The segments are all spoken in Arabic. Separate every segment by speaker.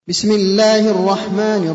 Speaker 1: بسم الله الرحمن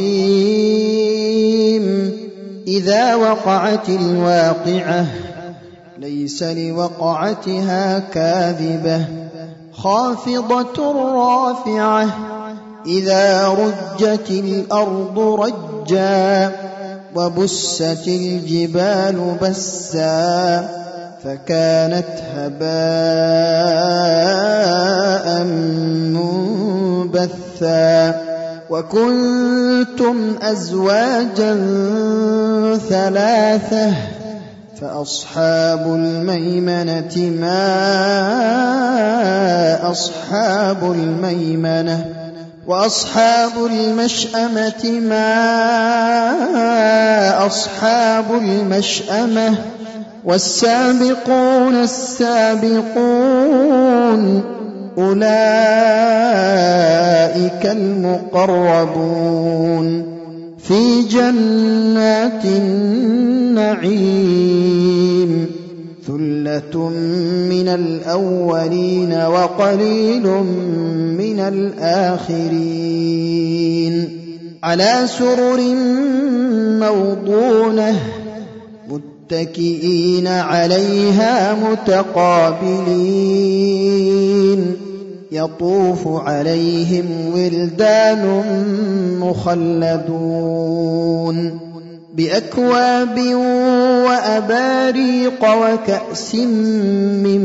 Speaker 1: الرحيم إذا وقعت الواقعة ليس لوقعتها كاذبة خافضة رافعة إذا رجت الأرض رجا وبست الجبال بسا فكانت هباء منبثا وكنتم أزواجا ثلاثة فأصحاب الميمنة ما أصحاب الميمنة وأصحاب المشأمة ما أصحاب المشأمة والسابقون السابقون أولئك المقربون في جنات النعيم ثلة من الأولين وقليل من الآخرين على سرر موضونة متكئين عليها متقابلين يطوف عليهم ولدان مخلدون بأكواب وأباريق وكأس من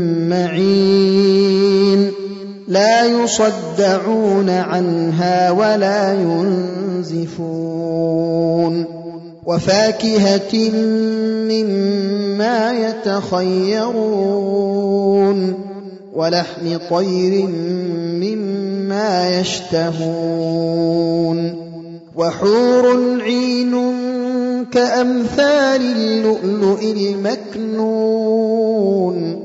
Speaker 1: معين لا يصدعون عنها ولا ينزفون وفاكهة مما يتخيرون ولحم طير مما يشتهون وحور عين كأمثال اللؤلؤ المكنون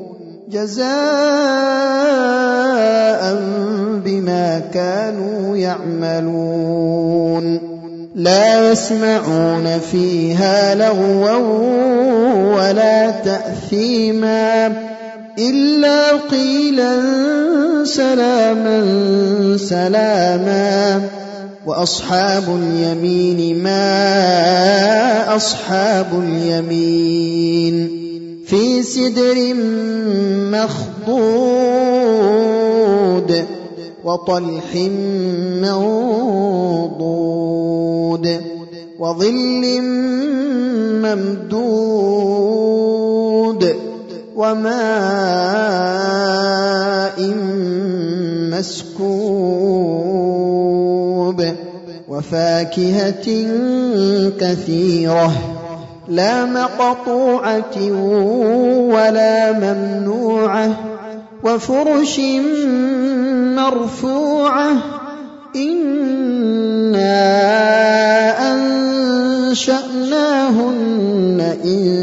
Speaker 1: جزاء بما كانوا يعملون لا يسمعون فيها لغوا ولا تأثيما إلا قيلا سلاما سلاما وأصحاب اليمين ما أصحاب اليمين في سدر مخضود وطلح منضود وظل ممدود وماء مسكوب وفاكهة كثيرة لا مقطوعة ولا ممنوعة وفرش مرفوعة إنا أنشأناهن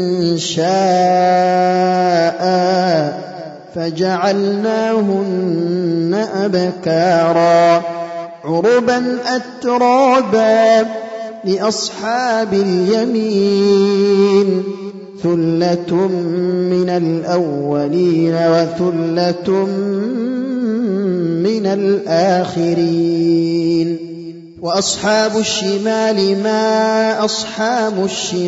Speaker 1: إنشاء فجعلناهن أبكارا عربا أترابا لأصحاب اليمين ثلة من الأولين وثلة من الآخرين وأصحاب الشمال ما أصحاب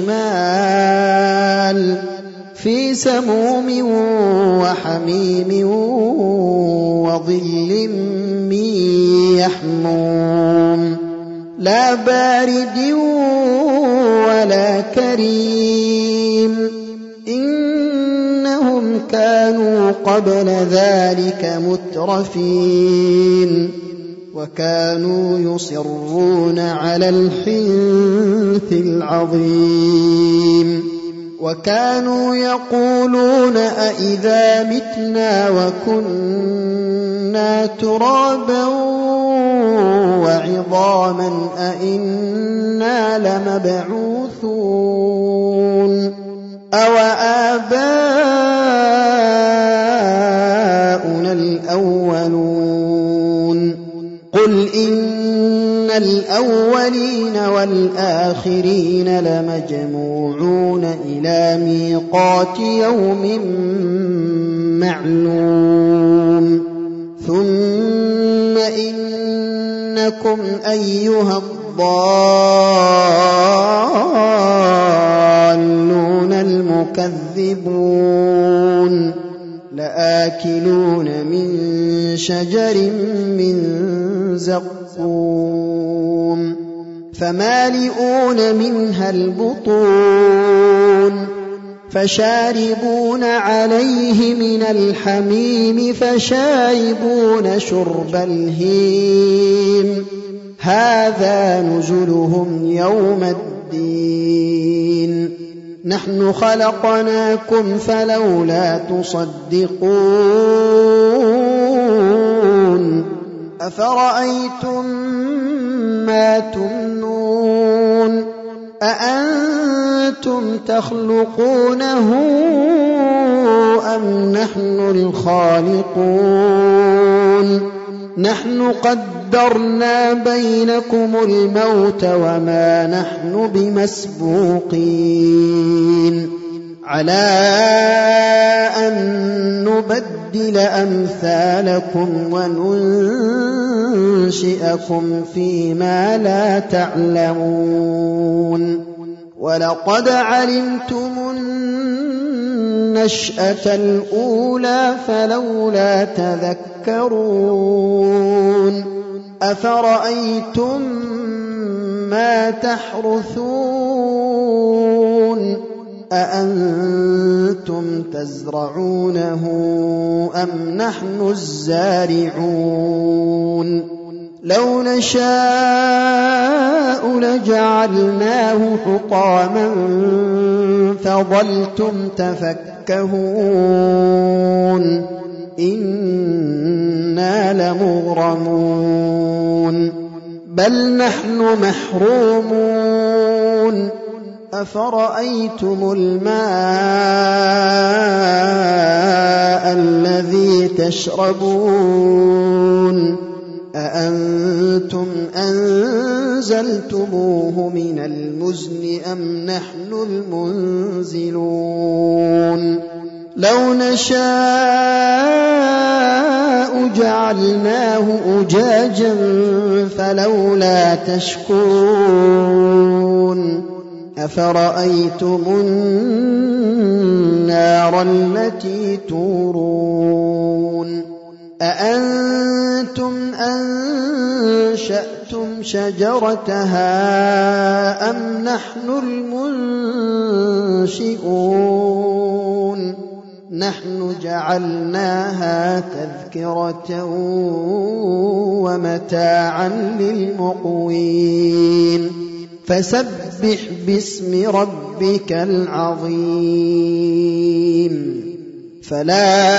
Speaker 1: الشمال في سموم وحميم وظل من يحموم لا بارد ولا كريم إنهم كانوا قبل ذلك مترفين وكانوا يصرون على الحنث العظيم وكانوا يقولون أئذا متنا وكنا ترابا وعظاما أئنا لمبعوثون أو آباؤنا الأولون قل إن الأولين والآخرين لمجموعون إلى ميقات يوم معلوم ثم إنكم أيها الضالون المكذبون لآكلون من شجر من زقوم فمالئون منها البطون فشاربون عليه من الحميم فشاربون شرب الهيم هذا نزلهم يوم الدين نحن خلقناكم فلولا تصدقون أفرأيتم ما تمنون أأنتم تخلقونه أم نحن الخالقون نحن قدرنا بينكم الموت وما نحن بمسبوقين على أن نبدل أمثالكم وننشئكم فيما لا تعلمون ولقد علمتم النشأة الأولى فلولا تذكرون أفرأيتم ما تحرثون أأنتم تزرعونه أم نحن الزارعون لو نشاء لجعلناه حطاما فظلتم تفكهون إنا لمغرمون بل نحن محرومون أفرأيتم الماء الذي تشربون أأنتم أنزلتموه من المزن أم نحن المنزلون لو نشاء جعلناه أجاجا فلولا تشكرون أفرأيتم النار التي تورون أأنتم أنشأتم شجرتها أم نحن المنشئون نحن جعلناها تذكرة ومتاعا للمقوين فسبح باسم ربك العظيم فلا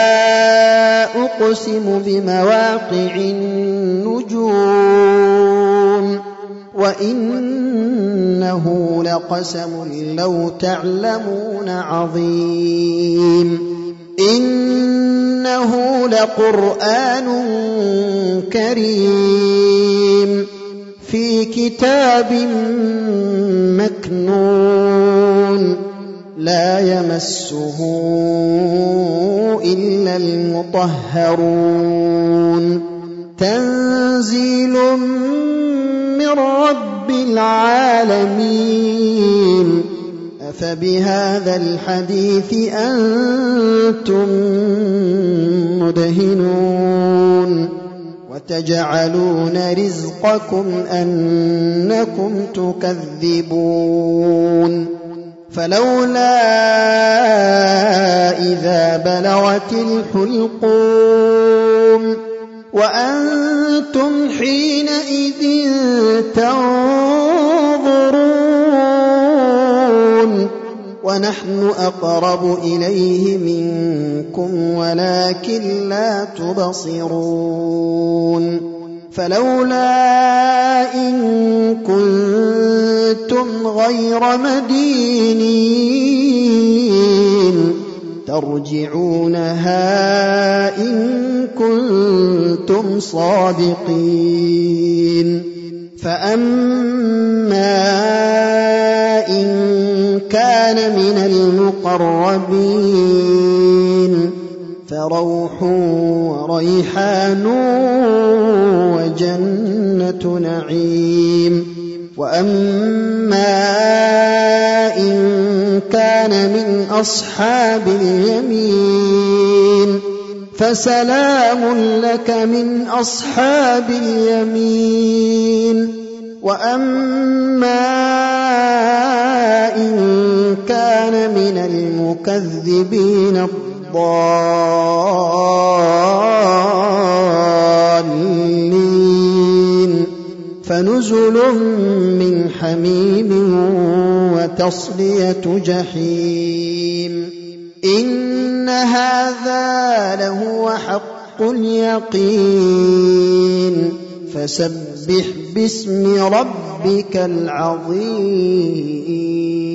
Speaker 1: أقسم بمواقع النجوم وإنه لقسم لو تعلمون عظيم إنه لقرآن كريم في كتاب مكنون لا يمسه إلا المطهرون تنزيل من رب العالمين أفبهذا الحديث أنتم مدهنون وتجعلون رزقكم أنكم تكذبون فلولا إذا بلغت الحلقوم وأنتم حينئذ تنظرون ونحن أقرب إليه منكم ولكن لا تبصرون فلولا إن كنتم غير مدينين ترجعونها إن كنتم صادقين فأما إن كان من المقربين لروح وريحان وجنة نعيم وأما إن كان من أصحاب اليمين فسلام لك من أصحاب اليمين وأما إن كان من المكذبين الضالين فنزل من حميم وتصلية جحيم إن هذا لهو حق اليقين فسبح باسم ربك العظيم